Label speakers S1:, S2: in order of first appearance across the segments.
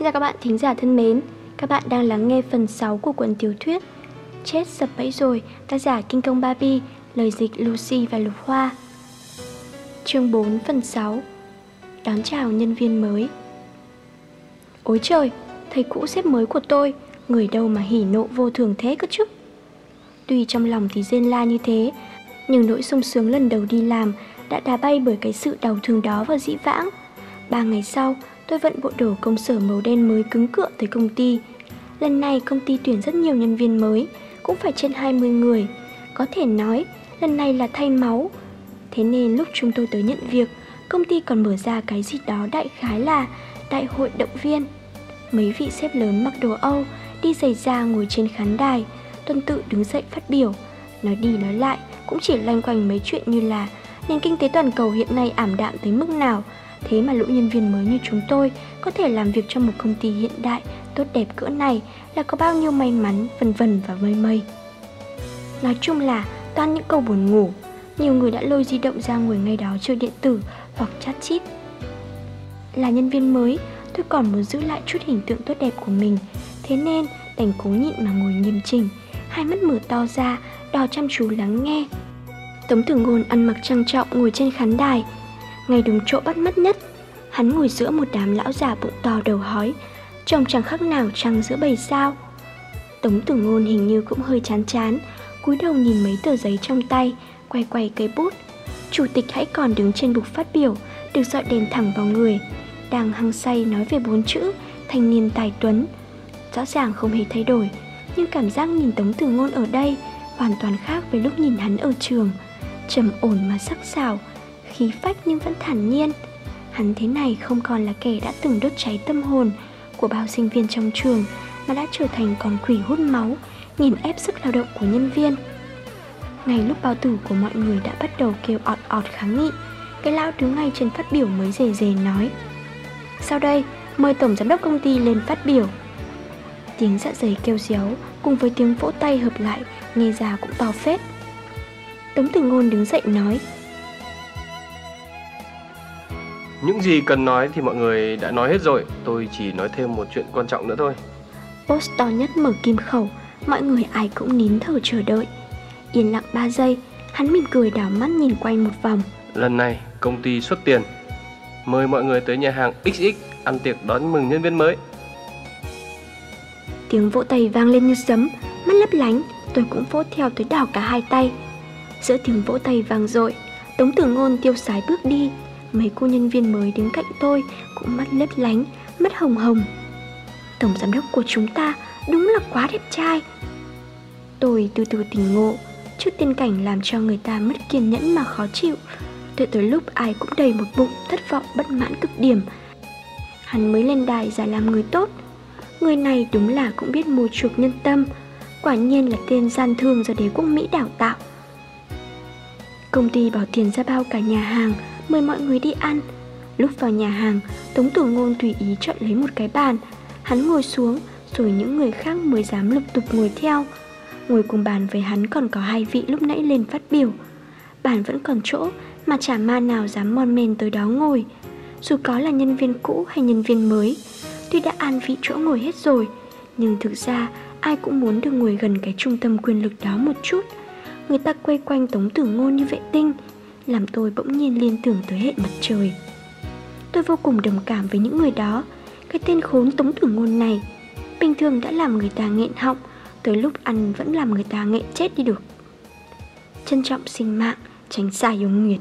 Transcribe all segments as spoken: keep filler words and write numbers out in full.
S1: chào các bạn thính giả thân mến. Các bạn đang lắng nghe phần sáu của cuốn tiểu thuyết Chết sập bẫy rồi, tác giả Kinh Công Barbie, lời dịch Lucy và Lục Hoa. Chương bốn phần sáu. Đón chào nhân viên mới. Ôi trời, thầy cũ sếp mới của tôi, người đâu mà hỉ nộ vô thường thế cơ chứ. Tuy trong lòng thì rên la như thế, nhưng nỗi sung sướng lần đầu đi làm đã đá bay bởi cái sự đau thương đó và dĩ vãng. Ba ngày sau, tôi vận bộ đồ công sở màu đen mới cứng cựa tới công ty. Lần này công ty tuyển rất nhiều nhân viên mới, cũng phải trên hai mươi người. Có thể nói, lần này là thay máu. Thế nên lúc chúng tôi tới nhận việc, công ty còn mở ra cái gì đó đại khái là đại hội động viên. Mấy vị sếp lớn mặc đồ Âu, đi giày da ngồi trên khán đài, tuần tự đứng dậy phát biểu. Nói đi nói lại cũng chỉ loanh quanh mấy chuyện như là nền kinh tế toàn cầu hiện nay ảm đạm tới mức nào, thế mà lũ nhân viên mới như chúng tôi có thể làm việc trong một công ty hiện đại, tốt đẹp cỡ này là có bao nhiêu may mắn, vân vân và mây mây. Nói chung là toàn những câu buồn ngủ. Nhiều người đã lôi di động ra ngồi ngay đó chơi điện tử hoặc chat chít. Là nhân viên mới, tôi còn muốn giữ lại chút hình tượng tốt đẹp của mình, thế nên đành cố nhịn mà ngồi nghiêm chỉnh, hai mắt mở to ra, đò chăm chú lắng nghe. Tống Tử Ngôn ăn mặc trang trọng ngồi trên khán đài, ngay đúng chỗ bắt mắt nhất. Hắn ngồi giữa một đám lão già bụng to đầu hói, trông chẳng khác nào trăng giữa bầy sao. Tống Tử Ngôn hình như cũng hơi chán chán, cúi đầu nhìn mấy tờ giấy trong tay, quay quay cây bút. Chủ tịch hãy còn đứng trên bục phát biểu, được dọi đèn thẳng vào người, đang hăng say nói về bốn chữ thanh niên tài tuấn. Rõ ràng không hề thay đổi, nhưng cảm giác nhìn Tống Tử Ngôn ở đây hoàn toàn khác với lúc nhìn hắn ở trường. Trầm ổn mà sắc sảo, khí phách nhưng vẫn thản nhiên. Hắn thế này không còn là kẻ đã từng đốt cháy tâm hồn của bao sinh viên trong trường, mà đã trở thành con quỷ hút máu, nghiền ép sức lao động của nhân viên. Ngay lúc bao tử của mọi người đã bắt đầu kêu ọt ọt kháng nghị, cái lão đứng ngay trên phát biểu mới rề rề nói: "Sau đây, mời tổng giám đốc công ty lên phát biểu." Tiếng dạ dày kêu réo cùng với tiếng vỗ tay hợp lại nghe ra cũng to phết. Tống Tử Ngôn đứng dậy nói:
S2: "Những gì cần nói thì mọi người đã nói hết rồi, tôi chỉ nói thêm một chuyện quan trọng nữa thôi."
S1: Boss to nhất mở kim khẩu, mọi người ai cũng nín thở chờ đợi. Yên lặng ba giây, hắn mỉm cười đảo mắt nhìn quanh một vòng.
S2: "Lần này công ty xuất tiền, mời mọi người tới nhà hàng ích ích ăn tiệc đón mừng nhân viên mới."
S1: Tiếng vỗ tay vang lên như sấm, mắt lấp lánh, tôi cũng vỗ theo tới đảo cả hai tay. Giữa tiếng vỗ tay vang dội, Tống Tử Ngôn tiêu sái bước đi. Mấy cô nhân viên mới đứng cạnh tôi cũng mắt lấp lánh, mắt hồng hồng. Tổng giám đốc của chúng ta đúng là quá đẹp trai. Tôi từ từ tỉnh ngộ trước tiên cảnh làm cho người ta mất kiên nhẫn mà khó chịu. Đợi tới lúc ai cũng đầy một bụng thất vọng bất mãn cực điểm, hắn mới lên đài giả làm người tốt. Người này đúng là cũng biết mua chuộc nhân tâm, quả nhiên là tên gian thương do đế quốc Mỹ đào tạo. Công ty bỏ tiền ra bao cả nhà hàng, mời mọi người đi ăn. Lúc vào nhà hàng, Tống Tử Ngôn tùy ý chọn lấy một cái bàn. Hắn ngồi xuống, rồi những người khác mới dám lục tục ngồi theo. Ngồi cùng bàn với hắn còn có hai vị lúc nãy lên phát biểu. Bàn vẫn còn chỗ mà chả ma nào dám mon men tới đó ngồi, dù có là nhân viên cũ hay nhân viên mới. Tuy đã an vị chỗ ngồi hết rồi, nhưng thực ra ai cũng muốn được ngồi gần cái trung tâm quyền lực đó một chút. Người ta quay quanh Tống Tử Ngôn như vệ tinh, làm tôi bỗng nhiên liên tưởng tới hệ mặt trời. Tôi vô cùng đồng cảm với những người đó. Cái tên khốn Tống Tử Ngôn này bình thường đã làm người ta nghẹn họng, tới lúc ăn vẫn làm người ta nghẹn chết đi được. Trân trọng sinh mạng, tránh xa yêu nghiệt.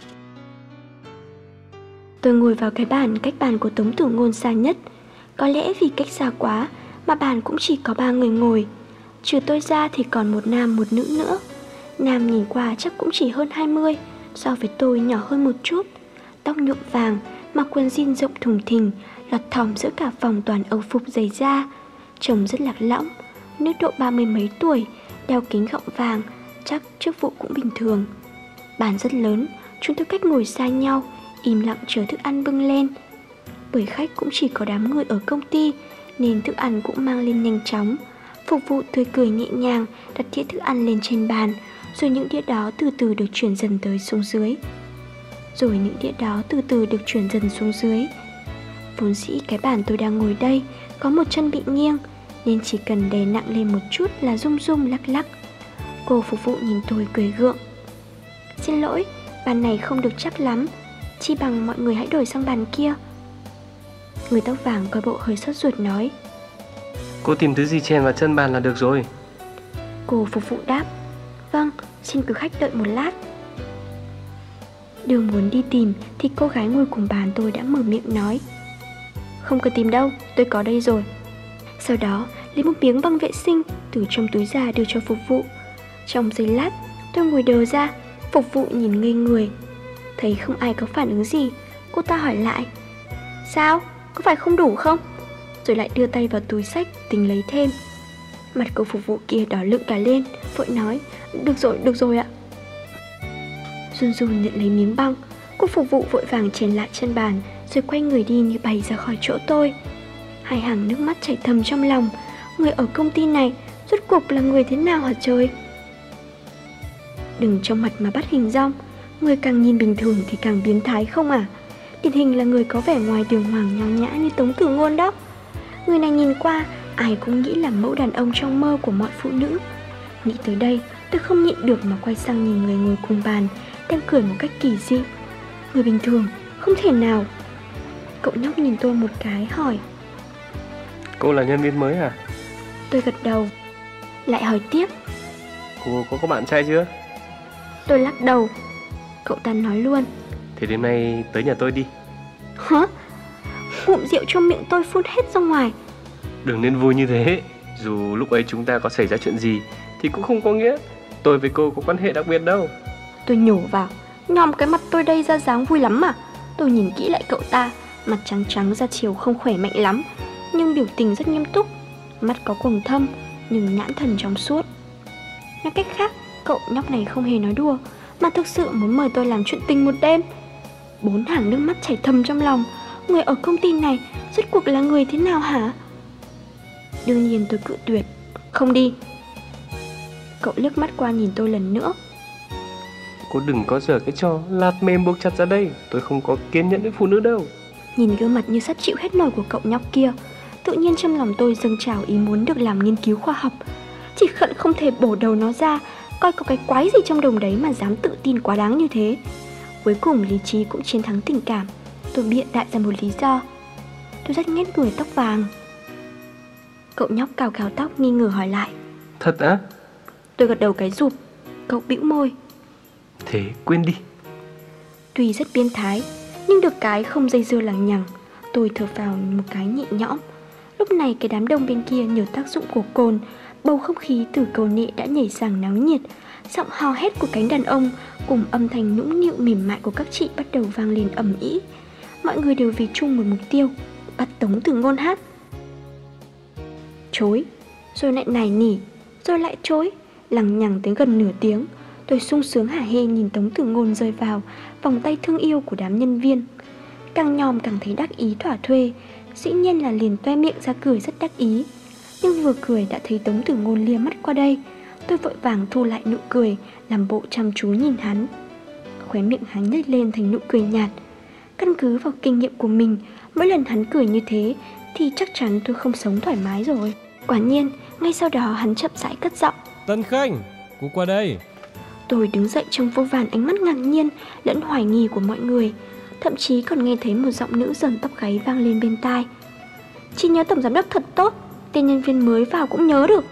S1: Tôi ngồi vào cái bàn cách bàn của Tống Tử Ngôn xa nhất. Có lẽ vì cách xa quá mà bàn cũng chỉ có ba người ngồi. Trừ tôi ra thì còn một nam một nữ nữa. Nam nhìn qua chắc cũng chỉ hơn hai mươi, so với tôi nhỏ hơn một chút. Tóc nhuộm vàng, mặc quần jean rộng thùng thình, lọt thỏm giữa cả phòng toàn âu phục dày da, trông rất lạc lõng. Nữ độ ba mươi mấy tuổi, đeo kính gọng vàng, chắc chức vụ cũng bình thường. Bàn rất lớn, chúng tôi cách ngồi xa nhau, im lặng chờ thức ăn bưng lên. Bởi khách cũng chỉ có đám người ở công ty, nên thức ăn cũng mang lên nhanh chóng. Phục vụ tươi cười nhẹ nhàng đặt đĩa thức ăn lên trên bàn, rồi những đĩa đó từ từ được chuyển dần tới xuống dưới. Rồi những đĩa đó từ từ được chuyển dần xuống dưới. Vốn dĩ cái bàn tôi đang ngồi đây có một chân bị nghiêng, nên chỉ cần đè nặng lên một chút là rung rung lắc lắc. Cô phục vụ nhìn tôi cười gượng. Xin lỗi, bàn này không được chắc lắm, chi bằng mọi người hãy đổi sang bàn kia. Người tóc vàng coi bộ hơi sốt ruột nói.
S2: Cô tìm thứ gì chèn vào chân bàn là được rồi.
S1: Cô phục vụ đáp. Vâng, xin quý khách đợi một lát. Đường muốn đi tìm thì cô gái ngồi cùng bàn tôi đã mở miệng nói. Không cần tìm đâu, tôi có đây rồi. Sau đó lấy một miếng băng vệ sinh từ trong túi ra đưa cho phục vụ. Trong giây lát tôi ngồi đờ ra, phục vụ nhìn ngây người. Thấy không ai có phản ứng gì, cô ta hỏi lại. Sao, có phải không đủ không? Rồi lại đưa tay vào túi xách tính lấy thêm. Mặt cô phục vụ kia đỏ lựng cả lên, vội nói. Được rồi, được rồi ạ. Run run nhận lấy miếng băng, cô phục vụ vội vàng chèn lại chân bàn, rồi quay người đi như bay ra khỏi chỗ tôi. Hai hàng nước mắt chảy thầm trong lòng. Người ở công ty này rốt cuộc là người thế nào hả trời? Đừng trong mặt mà bắt hình dong. Người càng nhìn bình thường thì càng biến thái không à? Điển hình là người có vẻ ngoài đường hoàng nho nhã như Tống Tử Ngôn đó. Người này nhìn qua ai cũng nghĩ là mẫu đàn ông trong mơ của mọi phụ nữ. Nghĩ tới đây tôi không nhịn được mà quay sang nhìn người ngồi cùng bàn, đang cười một cách kỳ dị. Người bình thường, không thể nào. Cậu nhóc nhìn tôi một cái hỏi.
S2: Cô là nhân viên mới à?
S1: Tôi gật đầu. Lại hỏi tiếp.
S2: Cô có có bạn trai chưa?
S1: Tôi lắc đầu. Cậu ta nói luôn.
S2: Thế đêm nay tới nhà tôi đi.
S1: Hả? Ngụm rượu trong miệng tôi phun hết ra ngoài.
S2: Đừng nên vui như thế. Dù lúc ấy chúng ta có xảy ra chuyện gì thì cũng không có nghĩa tôi với cô có quan hệ đặc biệt đâu.
S1: Tôi nhổ vào. Nhòm cái mặt tôi đây ra dáng vui lắm mà. Tôi nhìn kỹ lại cậu ta. Mặt trắng trắng da chiều không khỏe mạnh lắm, nhưng biểu tình rất nghiêm túc. Mắt có quầng thâm, nhưng nhãn thần trong suốt. Nói cách khác, cậu nhóc này không hề nói đùa, mà thực sự muốn mời tôi làm chuyện tình một đêm. Bốn hàng nước mắt chảy thầm trong lòng. Người ở công ty này rốt cuộc là người thế nào hả? Đương nhiên tôi cự tuyệt. Không đi. Cậu liếc mắt qua nhìn tôi lần nữa.
S2: Cô đừng có giở cái trò lạt mềm buộc chặt ra đây. Tôi không có kiên nhẫn với phụ nữ đâu.
S1: Nhìn gương mặt như sắt chịu hết nổi của cậu nhóc kia, tự nhiên trong lòng tôi dâng trào ý muốn được làm nghiên cứu khoa học. Chỉ khận không thể bổ đầu nó ra, coi có cái quái gì trong đồng đấy mà dám tự tin quá đáng như thế. Cuối cùng lý trí cũng chiến thắng tình cảm. Tôi bịa đại ra một lý do. Tôi rất ghét người tóc vàng. Cậu nhóc cào cào tóc nghi ngờ hỏi lại.
S2: Thật á?
S1: Tôi gật đầu cái rụp. Cậu bĩu môi.
S2: Thế quên đi.
S1: Tuy rất biến thái, nhưng được cái không dây dưa lằng nhằng. Tôi thở phào một cái nhẹ nhõm. Lúc này cái đám đông bên kia nhờ tác dụng của cồn, bầu không khí từ cầu nệ đã nhảy sang náo nhiệt. Giọng hò hét của cánh đàn ông cùng âm thanh nũng nịu mềm mại của các chị bắt đầu vang lên ầm ĩ. Mọi người đều vì chung một mục tiêu, bắt Tống Tử Ngôn hát. Chối, rồi lại nài nỉ, rồi lại chối, lằng nhằng tới gần nửa tiếng. Tôi sung sướng hả hê nhìn Tống Tử Ngôn rơi vào vòng tay thương yêu của đám nhân viên. Càng nhòm càng thấy đắc ý thỏa thuê, dĩ nhiên là liền toe miệng ra cười rất đắc ý. Nhưng vừa cười đã thấy Tống Tử Ngôn lia mắt qua đây. Tôi vội vàng thu lại nụ cười, làm bộ chăm chú nhìn hắn. Khóe miệng hắn nhếch lên thành nụ cười nhạt. Căn cứ vào kinh nghiệm của mình, mỗi lần hắn cười như thế thì chắc chắn tôi không sống thoải mái rồi. Quả nhiên, ngay sau đó hắn chậm rãi cất giọng.
S3: Tân Khanh, cô qua đây.
S1: Tôi đứng dậy trong vô vàn ánh mắt ngạc nhiên lẫn hoài nghi của mọi người. Thậm chí còn nghe thấy một giọng nữ dần tóc gáy vang lên bên tai. Chị nhớ tổng giám đốc thật tốt, tên nhân viên mới vào cũng nhớ được.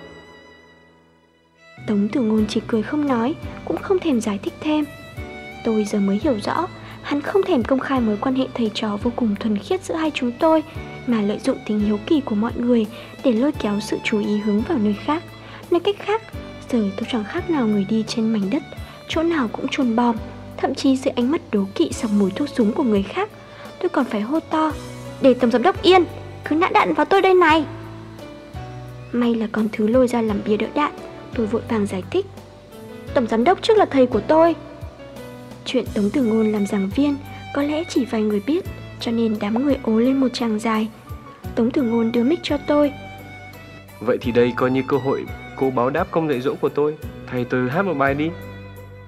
S1: Tống Tử Ngôn chỉ cười không nói, cũng không thèm giải thích thêm. Tôi giờ mới hiểu rõ, hắn không thèm công khai mối quan hệ thầy trò vô cùng thuần khiết giữa hai chúng tôi, mà lợi dụng tính hiếu kỳ của mọi người để lôi kéo sự chú ý hướng vào nơi khác. Nói cách khác, giờ tôi chẳng khác nào người đi trên mảnh đất, chỗ nào cũng chôn bom. Thậm chí dưới ánh mắt đố kỵ sặc mùi thuốc súng của người khác, tôi còn phải hô to: để tổng giám đốc yên, cứ nã đạn vào tôi đây này. May là còn thứ lôi ra làm bia đỡ đạn. Tôi vội vàng giải thích: tổng giám đốc trước là thầy của tôi. Chuyện Tống Tử Ngôn làm giảng viên có lẽ chỉ vài người biết, cho nên đám người ố lên một tràng dài. Tống Tử Ngôn đưa mic cho tôi.
S2: Vậy thì đây coi như cơ hội cô báo đáp công dạy dỗ của tôi. Thầy tôi hát một bài đi.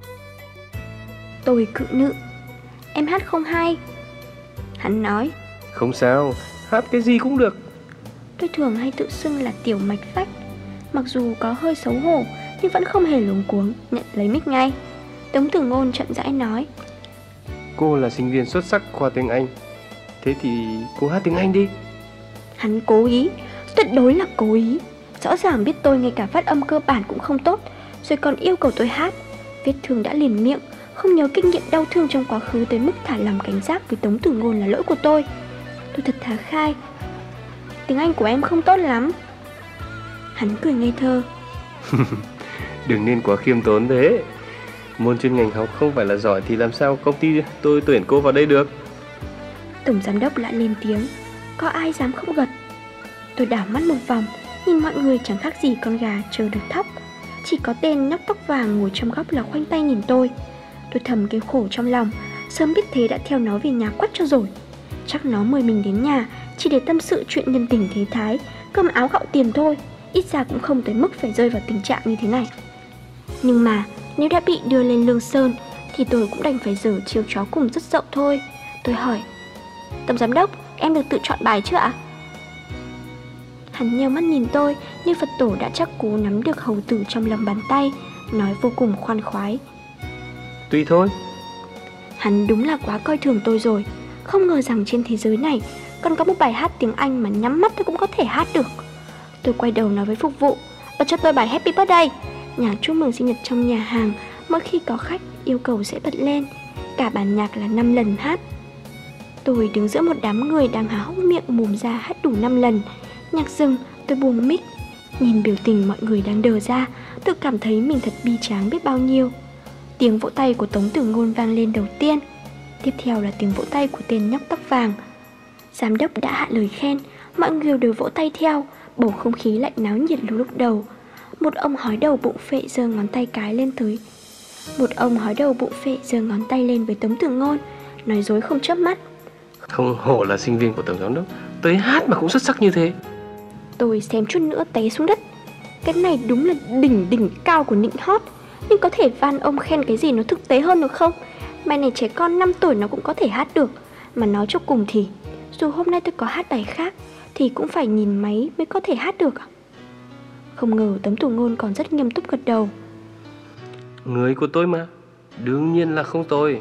S1: Tôi cự nữ: em hát không hay. Hắn nói:
S2: Không sao, hát cái gì cũng được.
S1: Tôi thường hay tự xưng là Tiểu Mạch Phách. Mặc dù có hơi xấu hổ nhưng vẫn không hề luống cuống, nhận lấy mic ngay. Tống Tử Ngôn chậm rãi nói:
S2: Cô là sinh viên xuất sắc khoa tiếng Anh, thế thì cô hát tiếng Anh đi.
S1: Hắn cố ý, tuyệt đối là cố ý. Rõ ràng biết tôi ngay cả phát âm cơ bản cũng không tốt, rồi còn yêu cầu tôi hát. Vết thương đã liền miệng, không nhớ kinh nghiệm đau thương trong quá khứ tới mức thả lòng cảnh giác với Tống Tử Ngôn là lỗi của tôi. Tôi thật thà khai: Tiếng Anh của em không tốt lắm. Hắn cười ngây thơ:
S2: Đừng nên quá khiêm tốn thế. Môn chuyên ngành học không phải là giỏi thì làm sao công ty tôi tuyển cô vào đây được.
S1: Tổng giám đốc lại lên tiếng, có ai dám không gật. Tôi đảo mắt một vòng, nhìn mọi người chẳng khác gì con gà chờ được thóc. Chỉ có tên nhóc tóc vàng ngồi trong góc là khoanh tay nhìn tôi. Tôi thầm kêu khổ trong lòng, sớm biết thế đã theo nó về nhà quắt cho rồi. Chắc nó mời mình đến nhà chỉ để tâm sự chuyện nhân tình thế thái, cơm áo gạo tiền thôi. Ít ra cũng không tới mức phải rơi vào tình trạng như thế này. Nhưng mà nếu đã bị đưa lên Lương Sơn thì tôi cũng đành phải giở chiêu chó cùng rất dậu thôi. Tôi hỏi: Tổng giám đốc, em được tự chọn bài chưa ạ? Hắn nheo mắt nhìn tôi như Phật tổ đã chắc cú nắm được hầu tử trong lòng bàn tay, nói vô cùng khoan khoái:
S2: Tùy thôi.
S1: Hắn đúng là quá coi thường tôi rồi. Không ngờ rằng trên thế giới này còn có một bài hát tiếng Anh mà nhắm mắt tôi cũng có thể hát được. Tôi quay đầu nói với phục vụ: Bật cho tôi bài Happy Birthday. Nhạc chúc mừng sinh nhật trong nhà hàng mỗi khi có khách yêu cầu sẽ bật lên. Cả bản nhạc là năm lần hát. Tôi đứng giữa một đám người đang há hốc miệng mồm ra hát đủ năm lần. Nhạc dừng, tôi buông mic. Nhìn biểu tình mọi người đang đờ ra, tôi cảm thấy mình thật bi tráng biết bao nhiêu. Tiếng vỗ tay của Tống Tử Ngôn vang lên đầu tiên. Tiếp theo là tiếng vỗ tay của tên nhóc tóc vàng. Giám đốc đã hạ lời khen, mọi người đều vỗ tay theo. Bầu không khí lạnh náo nhiệt lúc đầu. Một ông hói đầu bụng phệ giơ ngón tay cái lên tới Một ông hói đầu bụng phệ giơ ngón tay lên với Tống Tử Ngôn, nói dối không chớp mắt:
S2: Không hổ là sinh viên của tổng giám đốc, tới hát mà cũng xuất sắc như thế.
S1: Tôi xem chút nữa té xuống đất. Cái này đúng là đỉnh đỉnh cao của nịnh hót. Nhưng có thể van ông khen cái gì nó thực tế hơn được không? Bài này trẻ con năm tuổi nó cũng có thể hát được. Mà nói cho cùng thì dù hôm nay tôi có hát bài khác thì cũng phải nhìn máy mới có thể hát được. Không ngờ Tống Tử Ngôn còn rất nghiêm túc gật đầu:
S2: Người của tôi mà, đương nhiên là không tôi.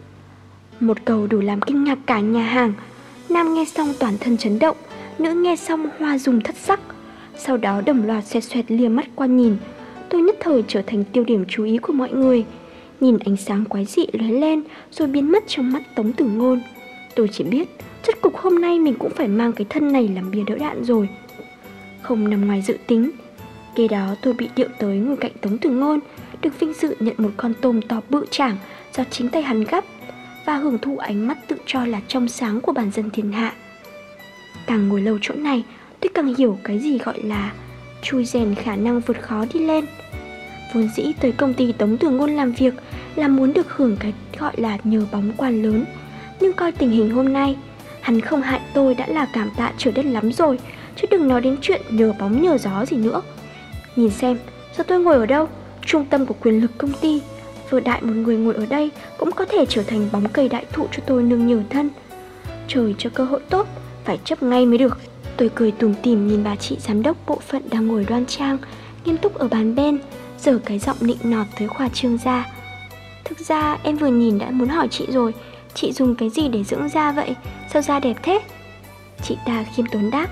S1: Một câu đủ làm kinh ngạc cả nhà hàng. Nam nghe xong toàn thân chấn động, nữ nghe xong hoa dung thất sắc. Sau đó đồng loạt xoẹt xoẹt lia mắt qua nhìn. Tôi nhất thời trở thành tiêu điểm chú ý của mọi người. Nhìn ánh sáng quái dị lóe lên rồi biến mất trong mắt Tống Tử Ngôn. Tôi chỉ biết rốt cục hôm nay mình cũng phải mang cái thân này làm bia đỡ đạn rồi. Không nằm ngoài dự tính. Kế đó tôi bị điệu tới ngồi cạnh Tống Tử Ngôn, được vinh dự nhận một con tôm to bự chảng do chính tay hắn gắp, và hưởng thụ ánh mắt tự cho là trong sáng của bản dân thiên hạ. Càng ngồi lâu chỗ này, tôi càng hiểu cái gì gọi là chui rèn khả năng vượt khó đi lên. Vốn dĩ tới công ty Tống Tử Ngôn làm việc là muốn được hưởng cái gọi là nhờ bóng quan lớn. Nhưng coi tình hình hôm nay, hắn không hại tôi đã là cảm tạ trời đất lắm rồi, chứ đừng nói đến chuyện nhờ bóng nhờ gió gì nữa. Nhìn xem, giờ tôi ngồi ở đâu? Trung tâm của quyền lực công ty. Vừa đại một người ngồi ở đây cũng có thể trở thành bóng cây đại thụ cho tôi nương nhờ thân. Trời cho cơ hội tốt, phải chấp ngay mới được. Tôi cười tủm tỉm nhìn bà chị giám đốc bộ phận đang ngồi đoan trang, nghiêm túc ở bàn bên, giở cái giọng nịnh nọt tới khoa trương ra. Thực ra em vừa nhìn đã muốn hỏi chị rồi, chị dùng cái gì để dưỡng da vậy? Sao da đẹp thế? Chị ta khiêm tốn đáp: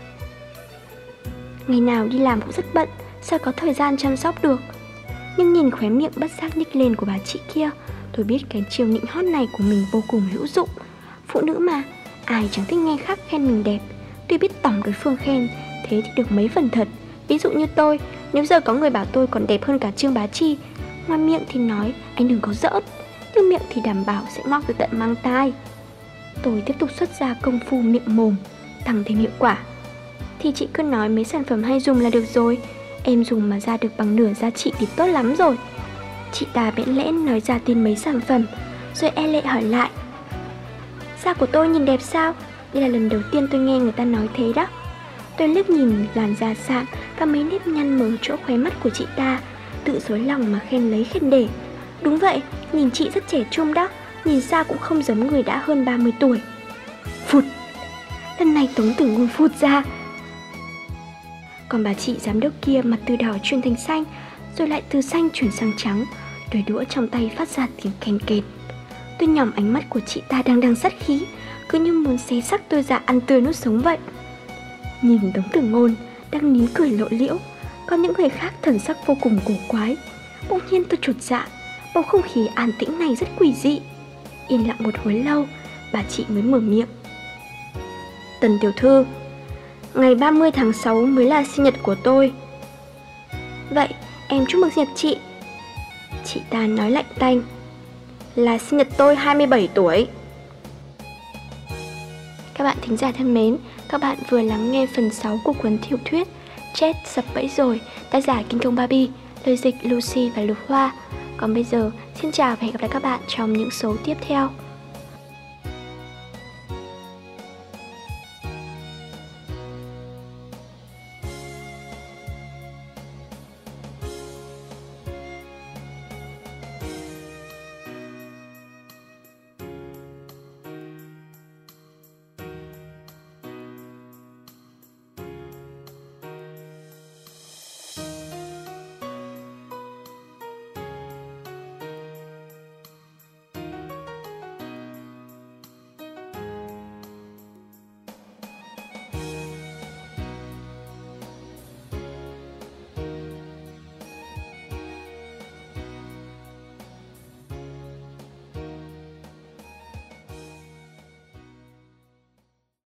S1: Ngày nào đi làm cũng rất bận, sao có thời gian chăm sóc được. Nhưng nhìn khóe miệng bất giác nhếch lên của bà chị kia, tôi biết cái chiêu nịnh hót này của mình vô cùng hữu dụng. Phụ nữ mà, ai chẳng thích nghe khác khen mình đẹp. Tuy biết tổng đối phương khen, thế thì được mấy phần thật. Ví dụ như tôi, nếu giờ có người bảo tôi còn đẹp hơn cả Trương Bá Chi, ngoài miệng thì nói anh đừng có giỡn, nhưng miệng thì đảm bảo sẽ móc tới tận mang tai. Tôi tiếp tục xuất ra công phu miệng mồm, tăng thêm hiệu quả. Thì chị cứ nói mấy sản phẩm hay dùng là được rồi, em dùng mà ra được bằng nửa giá trị thì tốt lắm rồi. Chị ta bẽn lẽn nói ra tên mấy sản phẩm, rồi e lệ hỏi lại: Da của tôi nhìn đẹp sao? Đây là lần đầu tiên tôi nghe người ta nói thế đó. Tôi liếc nhìn làn da sạm và mấy nếp nhăn mở chỗ khóe mắt của chị ta, tự xối lòng mà khen lấy khen để. Đúng vậy, nhìn chị rất trẻ trung đó, nhìn ra cũng không giống người đã hơn ba mươi tuổi. Phụt, Lần này Tống Tử Ngôn phụt ra. Còn bà chị giám đốc kia mặt từ đỏ chuyển thành xanh, rồi lại từ xanh chuyển sang trắng, đôi đũa trong tay phát ra tiếng kèn kẹt. Tôi nhòm ánh mắt của chị ta đang đang sát khí, cứ như muốn xé xác tôi ra ăn tươi nuốt sống vậy. Nhìn Tống Tử Ngôn đang nín cười lộ liễu, còn những người khác thần sắc vô cùng cổ quái. Bỗng nhiên tôi chột dạ, bầu không khí an tĩnh này rất quỷ dị. Yên lặng một hồi lâu, bà chị mới mở miệng. Tần tiểu thư, ngày ba mươi tháng sáu mới là sinh nhật của tôi. Vậy em chúc mừng sinh nhật chị. Chị ta nói lạnh tanh. Là sinh nhật tôi hai mươi bảy tuổi. Các bạn thính giả thân mến, các bạn vừa lắng nghe phần sáu của cuốn tiểu thuyết Chết sập bẫy rồi, tác giả Kinh Công Barbie, lời dịch Lucy và Lục Hoa. Còn bây giờ, xin chào và hẹn gặp lại các bạn trong những số tiếp theo.